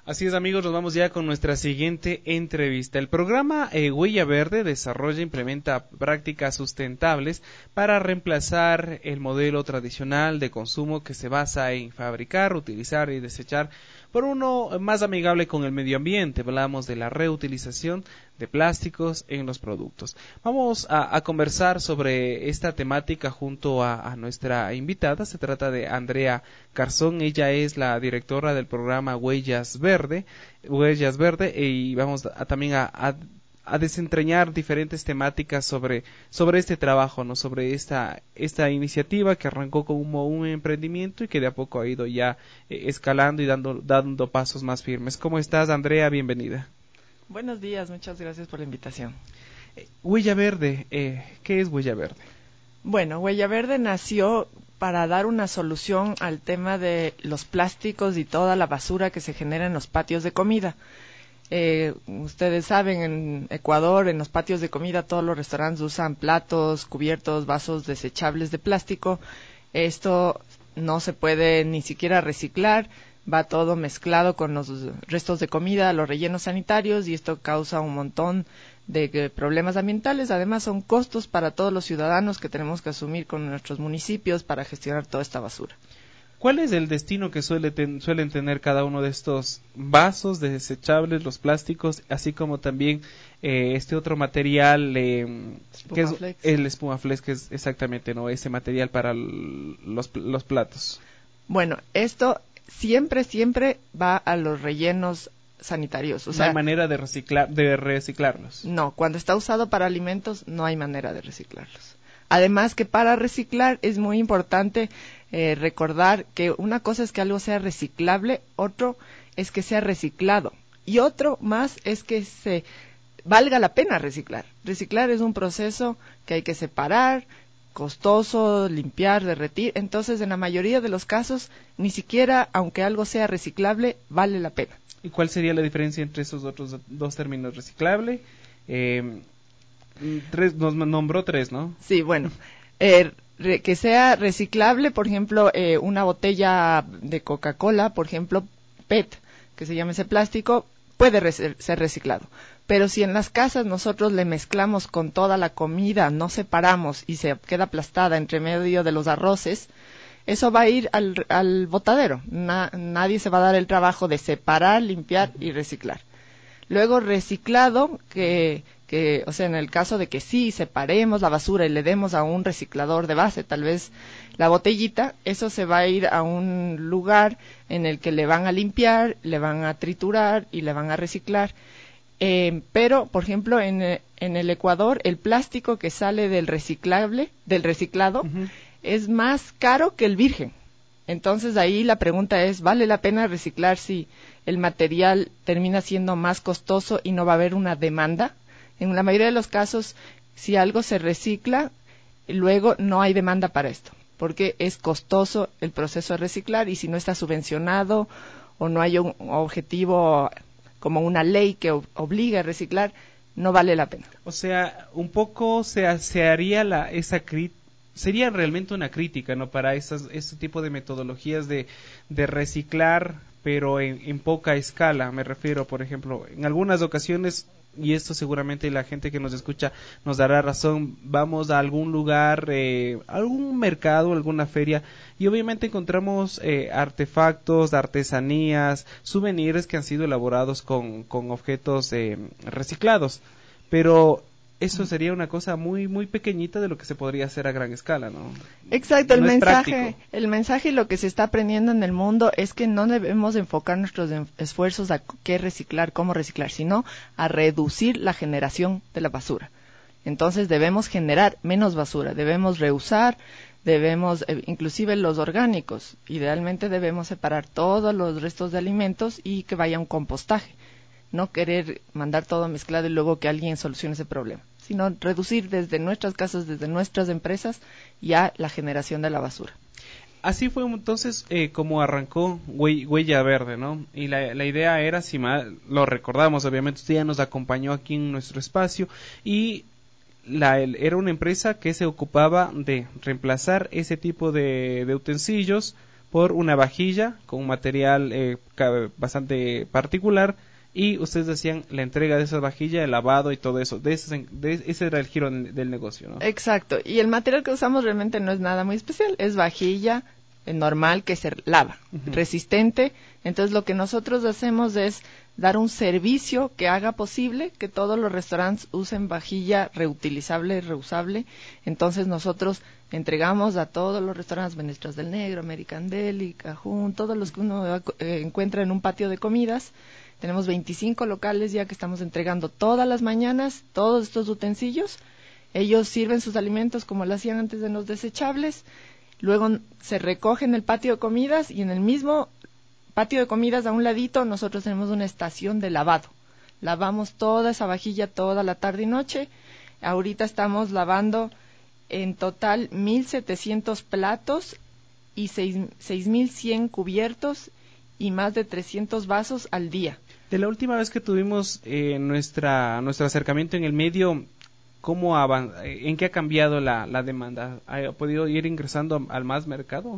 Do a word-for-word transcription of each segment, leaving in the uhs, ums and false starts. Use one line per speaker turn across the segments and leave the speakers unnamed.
Así es, amigos, nos vamos ya con nuestra siguiente entrevista. El programa eh, Huella Verde desarrolla e implementa prácticas sustentables para reemplazar el modelo tradicional de consumo que se basa en fabricar, utilizar y desechar por uno más amigable con el medio ambiente. Hablamos de la reutilización de plásticos en los productos. Vamos a, a conversar sobre esta temática junto a, a nuestra invitada. Se trata de Andrea Garzón. Ella es la directora del programa Huellas Verde, Huellas Verde, y vamos a, también a, a, a desentrañar diferentes temáticas sobre, sobre este trabajo, ¿no? Sobre esta, esta iniciativa que arrancó como un emprendimiento y que de a poco ha ido ya eh, escalando y dando, dando pasos más firmes. ¿Cómo estás, Andrea? Bienvenida.
Buenos días, muchas gracias por la invitación.
Eh, Huella Verde, eh, ¿qué es Huella Verde?
Bueno, Huella Verde nació para dar una solución al tema de los plásticos y toda la basura que se genera en los patios de comida. Eh, ustedes saben, en Ecuador, en los patios de comida, todos los restaurantes usan platos, cubiertos, vasos desechables de plástico. Esto no se puede ni siquiera reciclar. Va todo mezclado con los restos de comida, los rellenos sanitarios, y esto causa un montón de problemas ambientales. Además, son costos para todos los ciudadanos que tenemos que asumir con nuestros municipios para gestionar toda esta basura.
¿Cuál es el destino que suele ten, suelen tener cada uno de estos vasos desechables, los plásticos, así como también eh, este otro material, eh, que es el Espumaflex, que es exactamente no ese material para l- los, los platos?
Bueno, esto siempre, siempre va a los rellenos sanitarios. O
no
sea,
hay manera de reciclar, de reciclarlos.
No, cuando está usado para alimentos no hay manera de reciclarlos. Además que para reciclar es muy importante eh, recordar que una cosa es que algo sea reciclable, otro es que sea reciclado y otro más es que se valga la pena reciclar. Reciclar es un proceso que hay que separar, costoso, limpiar, derretir. Entonces, en la mayoría de los casos, ni siquiera, aunque algo sea reciclable, vale la pena.
¿Y cuál sería la diferencia entre esos otros dos términos? Reciclable, eh, tres, nos nombró tres, ¿no?
Sí, bueno, eh, re, que sea reciclable, por ejemplo, eh, una botella de Coca-Cola, por ejemplo, P E T, que se llama ese plástico, puede re ser reciclado. Pero si en las casas nosotros le mezclamos con toda la comida, no separamos y se queda aplastada entre medio de los arroces, eso va a ir al, al botadero. Na, nadie se va a dar el trabajo de separar, limpiar y reciclar. Luego reciclado, que, que, o sea, en el caso de que sí separemos la basura y le demos a un reciclador de base, tal vez la botellita, eso se va a ir a un lugar en el que le van a limpiar, le van a triturar y le van a reciclar. Eh, pero, por ejemplo, en, en el Ecuador, el plástico que sale del reciclable, del reciclado, uh-huh. es más caro que el virgen. Entonces ahí la pregunta es, ¿vale la pena reciclar si el material termina siendo más costoso y no va a haber una demanda? En la mayoría de los casos, si algo se recicla, luego no hay demanda para esto, porque es costoso el proceso de reciclar y si no está subvencionado o no hay un objetivo como una ley que obliga a reciclar, no vale la pena.
O sea, un poco se, se haría la, esa crítica. Sería realmente una crítica, ¿no? Para esas, ese tipo de metodologías de, de reciclar, pero en, en poca escala. Me refiero, por ejemplo, en algunas ocasiones, y esto seguramente la gente que nos escucha nos dará razón, vamos a algún lugar, eh, algún mercado, alguna feria, y obviamente encontramos eh, artefactos, artesanías, souvenirs que han sido elaborados con, con objetos eh, reciclados. Pero eso sería una cosa muy muy pequeñita de lo que se podría hacer a gran escala, ¿no?
Exacto, el
no
mensaje, el mensaje y lo que se está aprendiendo en el mundo es que no debemos enfocar nuestros esfuerzos a qué reciclar, cómo reciclar, sino a reducir la generación de la basura. Entonces debemos generar menos basura, debemos reusar, debemos, eh, inclusive los orgánicos, idealmente debemos separar todos los restos de alimentos y que vaya a un compostaje. No querer mandar todo mezclado y luego que alguien solucione ese problema, sino reducir desde nuestras casas, desde nuestras empresas, ya la generación de la basura.
Así fue entonces eh, como arrancó Huella Verde, ¿no? Y la, la idea era, si mal lo recordamos, obviamente usted ya nos acompañó aquí en nuestro espacio, y la, el, era una empresa que se ocupaba de reemplazar ese tipo de, de utensilios por una vajilla con un material eh, bastante particular, y ustedes decían la entrega de esa vajilla, el lavado y todo eso. De ese, de ese era el giro del negocio, ¿no?
Exacto. Y el material que usamos realmente no es nada muy especial. Es vajilla eh, normal que se lava, uh-huh. resistente. Entonces lo que nosotros hacemos es dar un servicio que haga posible que todos los restaurantes usen vajilla reutilizable, reusable. Entonces nosotros entregamos a todos los restaurantes, Menestras del Negro, American Deli, Cajún, todos los que uno eh, encuentra en un patio de comidas. Tenemos veinticinco locales ya que estamos entregando todas las mañanas todos estos utensilios. Ellos sirven sus alimentos como lo hacían antes en los desechables. Luego se recoge en el patio de comidas, y en el mismo patio de comidas a un ladito nosotros tenemos una estación de lavado. Lavamos toda esa vajilla toda la tarde y noche. Ahorita estamos lavando en total mil setecientos platos y seis mil cien cubiertos y más de trescientos vasos al día.
De la última vez que tuvimos eh, nuestra nuestro acercamiento en el medio, ¿cómo avan- ¿en qué ha cambiado la, la demanda? ¿Ha podido ir ingresando al más mercado?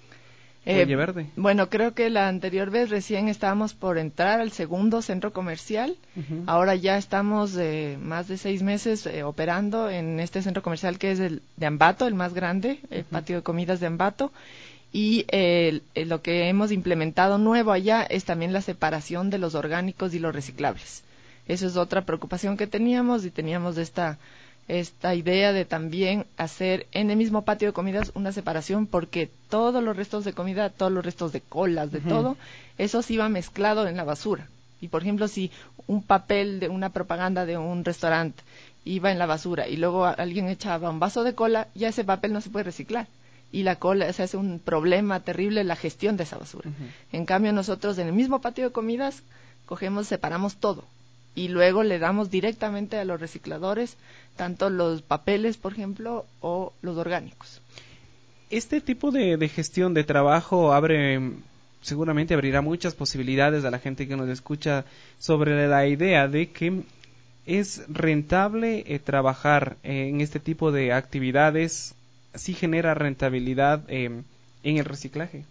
Eh,
Valle Verde.
Bueno, creo que la anterior vez recién estábamos por entrar al segundo centro comercial. Uh-huh. Ahora ya estamos eh, más de seis meses eh, operando en este centro comercial que es el de Ambato, el más grande, el uh-huh. patio de comidas de Ambato. Y eh, eh, lo que hemos implementado nuevo allá es también la separación de los orgánicos y los reciclables. Eso es otra preocupación que teníamos, y teníamos esta esta idea de también hacer en el mismo patio de comidas una separación, porque todos los restos de comida, todos los restos de colas, de uh-huh. todo, eso se iba mezclado en la basura. Y por ejemplo, si un papel de una propaganda de un restaurante iba en la basura y luego alguien echaba un vaso de cola, ya ese papel no se puede reciclar. Y la cola, se hace un problema terrible la gestión de esa basura. Uh-huh. En cambio, nosotros en el mismo patio de comidas cogemos, separamos todo, y luego le damos directamente a los recicladores, tanto los papeles, por ejemplo, o los orgánicos.
Este tipo de, de gestión de trabajo abre, seguramente abrirá muchas posibilidades a la gente que nos escucha sobre la idea de que es rentable eh, trabajar eh, en este tipo de actividades. ¿Sí genera rentabilidad eh, en el reciclaje?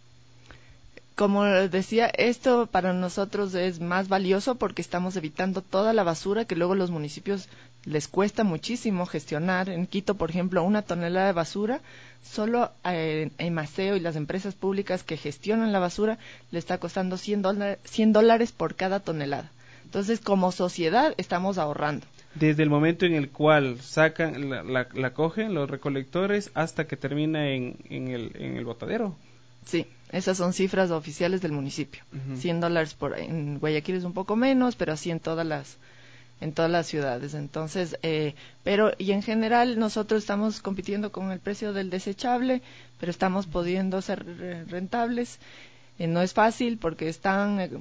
Como decía, esto para nosotros es más valioso porque estamos evitando toda la basura que luego los municipios les cuesta muchísimo gestionar. En Quito, por ejemplo, una tonelada de basura, solo eh, en Maceo y las empresas públicas que gestionan la basura le está costando cien dólares por cada tonelada. Entonces, como sociedad, estamos ahorrando.
Desde el momento en el cual sacan, la, la, la cogen los recolectores hasta que termina en, en, el, en el botadero.
Sí, esas son cifras oficiales del municipio. Uh-huh. cien dólares por, en Guayaquil es un poco menos, pero así en todas las, en todas las ciudades. Entonces, eh, pero y en general nosotros estamos compitiendo con el precio del desechable, pero estamos pudiendo ser rentables. Eh, no es fácil porque es tan eh,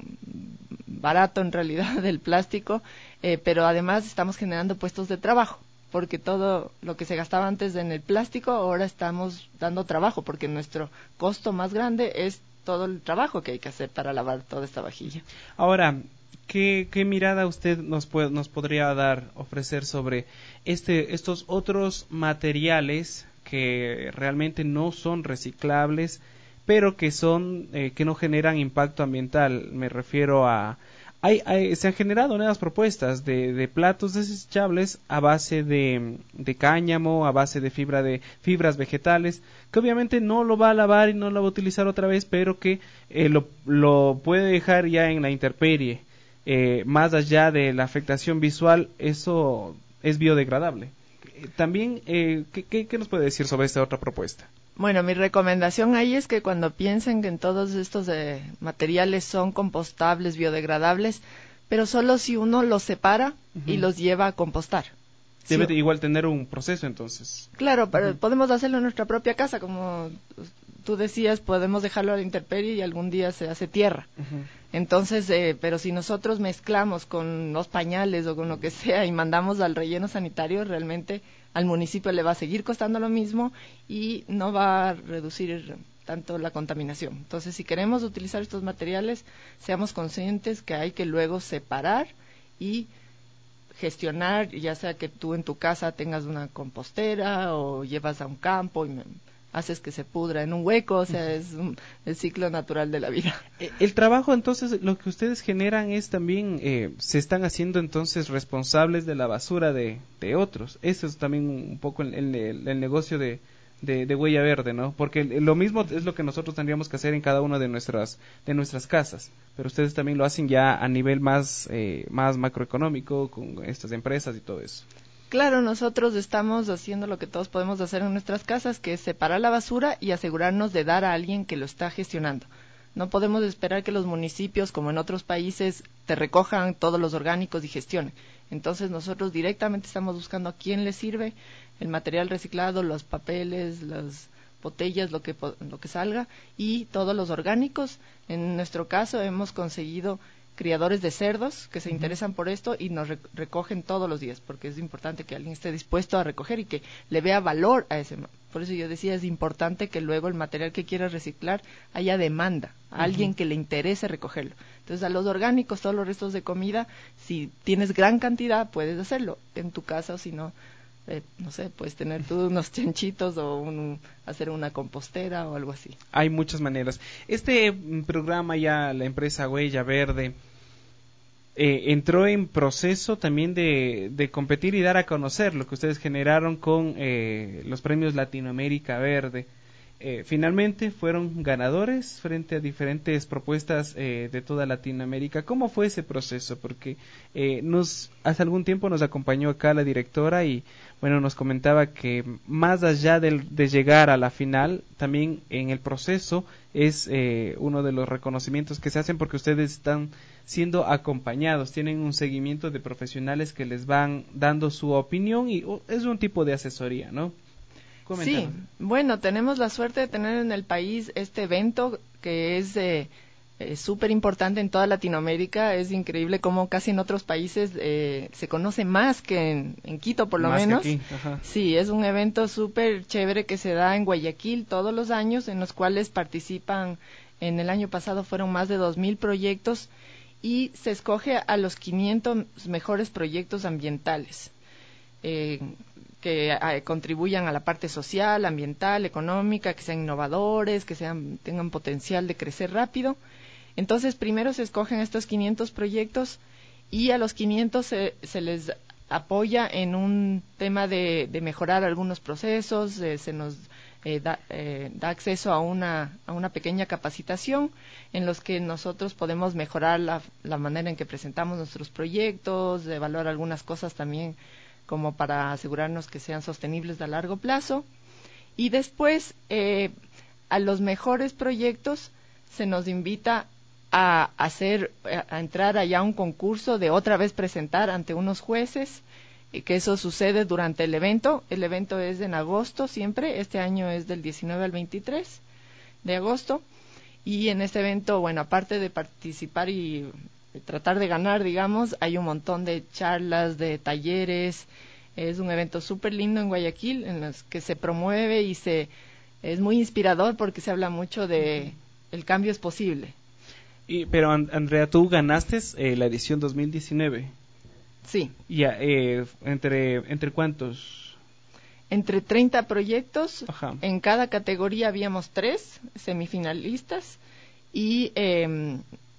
barato en realidad el plástico, eh, pero además estamos generando puestos de trabajo, porque todo lo que se gastaba antes en el plástico, ahora estamos dando trabajo, porque nuestro costo más grande es todo el trabajo que hay que hacer para lavar toda esta vajilla.
Ahora, ¿qué, qué mirada usted nos, puede, nos podría dar, ofrecer sobre este, estos otros materiales que realmente no son reciclables, pero que son eh, que no generan impacto ambiental? Me refiero a hay, hay se han generado nuevas propuestas de, de platos desechables a base de, de cáñamo, a base de fibra de fibras vegetales, que obviamente no lo va a lavar y no lo va a utilizar otra vez, pero que eh, lo, lo puede dejar ya en la intemperie. Eh, más allá de la afectación visual, eso es biodegradable. También, eh, ¿qué, qué, ¿qué nos puede decir sobre esta otra propuesta?
Bueno, mi recomendación ahí es que cuando piensen que en todos estos eh, materiales son compostables, biodegradables, pero solo si uno los separa uh-huh. y los lleva a compostar.
Debe
sí.
igual tener un proceso entonces.
Claro, pero uh-huh. podemos hacerlo en nuestra propia casa, como tú decías, podemos dejarlo a la intemperie y algún día se hace tierra. Uh-huh. Entonces, eh, pero si nosotros mezclamos con los pañales o con lo que sea y mandamos al relleno sanitario, realmente al municipio le va a seguir costando lo mismo y no va a reducir tanto la contaminación. Entonces, si queremos utilizar estos materiales, seamos conscientes que hay que luego separar y gestionar, ya sea que tú en tu casa tengas una compostera o llevas a un campo y haces que se pudra en un hueco, o sea, es un, el ciclo natural de la vida.
El trabajo, entonces, lo que ustedes generan es también, eh, se están haciendo entonces responsables de la basura de, de otros. Eso es también un poco el, el, el negocio de, de, de Huella Verde, ¿no? Porque lo mismo es lo que nosotros tendríamos que hacer en cada una de nuestras, de nuestras casas, pero ustedes también lo hacen ya a nivel más, eh, más macroeconómico, con estas empresas y todo eso.
Claro, nosotros estamos haciendo lo que todos podemos hacer en nuestras casas, que es separar la basura y asegurarnos de dar a alguien que lo está gestionando. No podemos esperar que los municipios, como en otros países, te recojan todos los orgánicos y gestionen. Entonces nosotros directamente estamos buscando a quién le sirve el material reciclado, los papeles, las botellas, lo que, lo que salga, y todos los orgánicos. En nuestro caso hemos conseguido criadores de cerdos que se uh-huh. interesan por esto y nos re- recogen todos los días, porque es importante que alguien esté dispuesto a recoger y que le vea valor a ese. Por eso yo decía, es importante que luego el material que quieras reciclar haya demanda, a uh-huh. alguien que le interese recogerlo. Entonces, a los orgánicos, todos los restos de comida, si tienes gran cantidad, puedes hacerlo en tu casa, o si no, eh, no sé, puedes tener tú unos chanchitos o un, hacer una compostera o algo así.
Hay muchas maneras. Este programa ya, la empresa Huella Verde, eh, entró en proceso también de, de competir y dar a conocer lo que ustedes generaron con eh, los premios Latinoamérica Verde. Eh, finalmente fueron ganadores frente a diferentes propuestas eh, de toda Latinoamérica. ¿Cómo fue ese proceso? Porque eh, nos hace algún tiempo nos acompañó acá la directora y bueno, nos comentaba que más allá del, de llegar a la final, también en el proceso es eh, uno de los reconocimientos que se hacen porque ustedes están siendo acompañados, tienen un seguimiento de profesionales que les van dando su opinión y oh, es un tipo de asesoría, ¿no?
Coméntanos. Sí, bueno, tenemos la suerte de tener en el país este evento que es eh, eh, súper importante en toda Latinoamérica. Es increíble cómo casi en otros países eh, se conoce más que en, en Quito, por lo
más
menos.
Que aquí. Ajá.
Sí, es un evento súper chévere que se da en Guayaquil todos los años, en los cuales participan, en el año pasado fueron más de dos mil proyectos y se escoge a los quinientos mejores proyectos ambientales. Eh, que eh, contribuyan a la parte social, ambiental, económica, que sean innovadores, que sean tengan potencial de crecer rápido. Entonces, primero se escogen estos quinientos proyectos y a los quinientos se, se les apoya en un tema de, de mejorar algunos procesos, eh, se nos eh, da, eh, da acceso a una, a una pequeña capacitación en los que nosotros podemos mejorar la, la manera en que presentamos nuestros proyectos, evaluar algunas cosas también como para asegurarnos que sean sostenibles a largo plazo. Y después, eh, a los mejores proyectos se nos invita a hacer, a entrar allá a un concurso de otra vez presentar ante unos jueces, eh, que eso sucede durante el evento. El evento es en agosto siempre, este año es del diecinueve al veintitrés de agosto. Y en este evento, bueno, aparte de participar y tratar de ganar, digamos, hay un montón de charlas, de talleres. Es un evento súper lindo en Guayaquil en los que se promueve y se es muy inspirador porque se habla mucho de el cambio es posible.
Y, pero Andrea, tú ganaste eh, la edición dos mil diecinueve.
Sí.
Ya, eh, ¿entre, ¿entre cuántos?
Entre treinta proyectos.
Ajá.
En cada categoría habíamos tres semifinalistas y eh,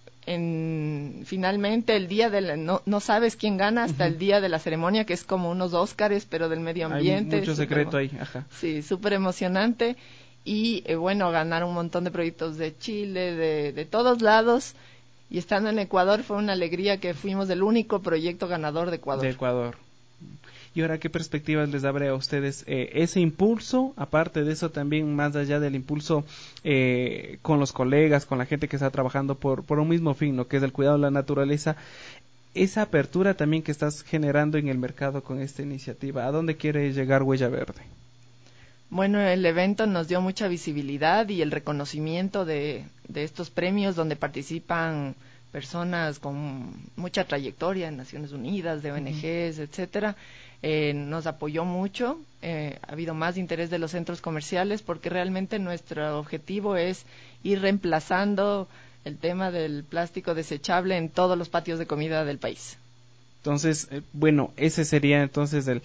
en, finalmente el día de la, no, no sabes quién gana hasta uh-huh. el día de la ceremonia, que es como unos Óscares, pero del medio ambiente.
Hay mucho secreto ahí. Ajá.
Sí, súper emocionante. Y eh, bueno, ganaron un montón de proyectos de Chile, de, de todos lados. Y estando en Ecuador fue una alegría que fuimos el único proyecto ganador de Ecuador.
De Ecuador. Y ahora, ¿qué perspectivas les abre a ustedes eh, ese impulso? Aparte de eso, también más allá del impulso eh, con los colegas, con la gente que está trabajando por, por un mismo fin, ¿no? Que es el cuidado de la naturaleza. Esa apertura también que estás generando en el mercado con esta iniciativa. ¿A dónde quiere llegar Huella Verde?
Bueno, el evento nos dio mucha visibilidad y el reconocimiento de, de estos premios donde participan personas con mucha trayectoria en Naciones Unidas, de O N Ges, uh-huh. etcétera. Eh, nos apoyó mucho, eh, ha habido más interés de los centros comerciales porque realmente nuestro objetivo es ir reemplazando el tema del plástico desechable en todos los patios de comida del país.
Entonces, eh, bueno, ese sería entonces el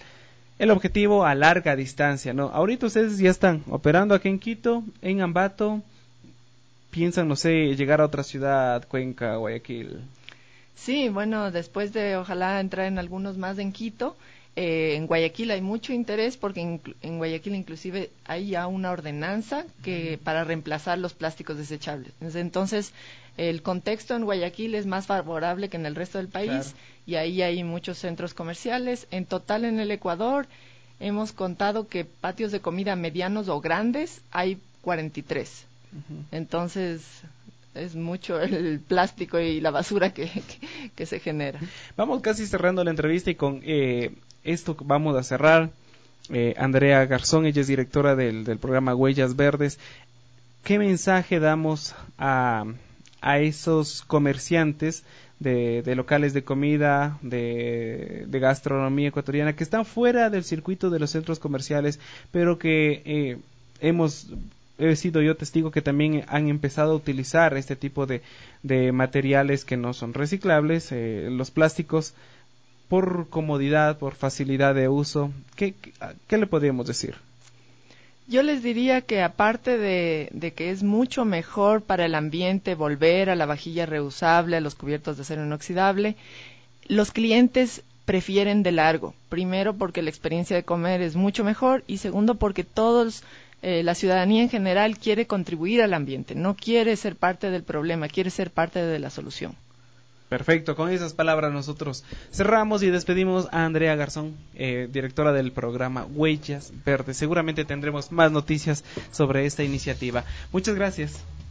el objetivo a larga distancia, ¿no? Ahorita ustedes ya están operando aquí en Quito, en Ambato, piensan, no sé, llegar a otra ciudad, Cuenca, Guayaquil.
Sí, bueno, después de ojalá entrar en algunos más en Quito, eh, en Guayaquil hay mucho interés porque en, en Guayaquil inclusive hay ya una ordenanza que para reemplazar los plásticos desechables. Entonces, el contexto en Guayaquil es más favorable que en el resto del país, claro. Y ahí hay muchos centros comerciales. En total en el Ecuador hemos contado que patios de comida medianos o grandes hay cuarenta y tres. Uh-huh. Entonces es mucho el plástico y la basura que, que, que se genera.
Vamos casi cerrando la entrevista y con eh, esto vamos a cerrar. Eh, Andrea Garzón, ella es directora del, del programa Huellas Verdes. ¿Qué mensaje damos a, a esos comerciantes de, de locales de comida, de, de gastronomía ecuatoriana que están fuera del circuito de los centros comerciales, pero que eh, hemos... he sido yo testigo que también han empezado a utilizar este tipo de, de materiales que no son reciclables, eh, los plásticos, por comodidad, por facilidad de uso? ¿Qué, qué, qué le podríamos decir?
Yo les diría que aparte de, de que es mucho mejor para el ambiente volver a la vajilla reusable, a los cubiertos de acero inoxidable, los clientes prefieren de largo. Primero porque la experiencia de comer es mucho mejor y segundo porque todos... Eh, la ciudadanía en general quiere contribuir al ambiente, no quiere ser parte del problema, quiere ser parte de la solución.
Perfecto, con esas palabras nosotros cerramos y despedimos a Andrea Garzón, eh, directora del programa Huellas Verdes. Seguramente tendremos más noticias sobre esta iniciativa. Muchas gracias.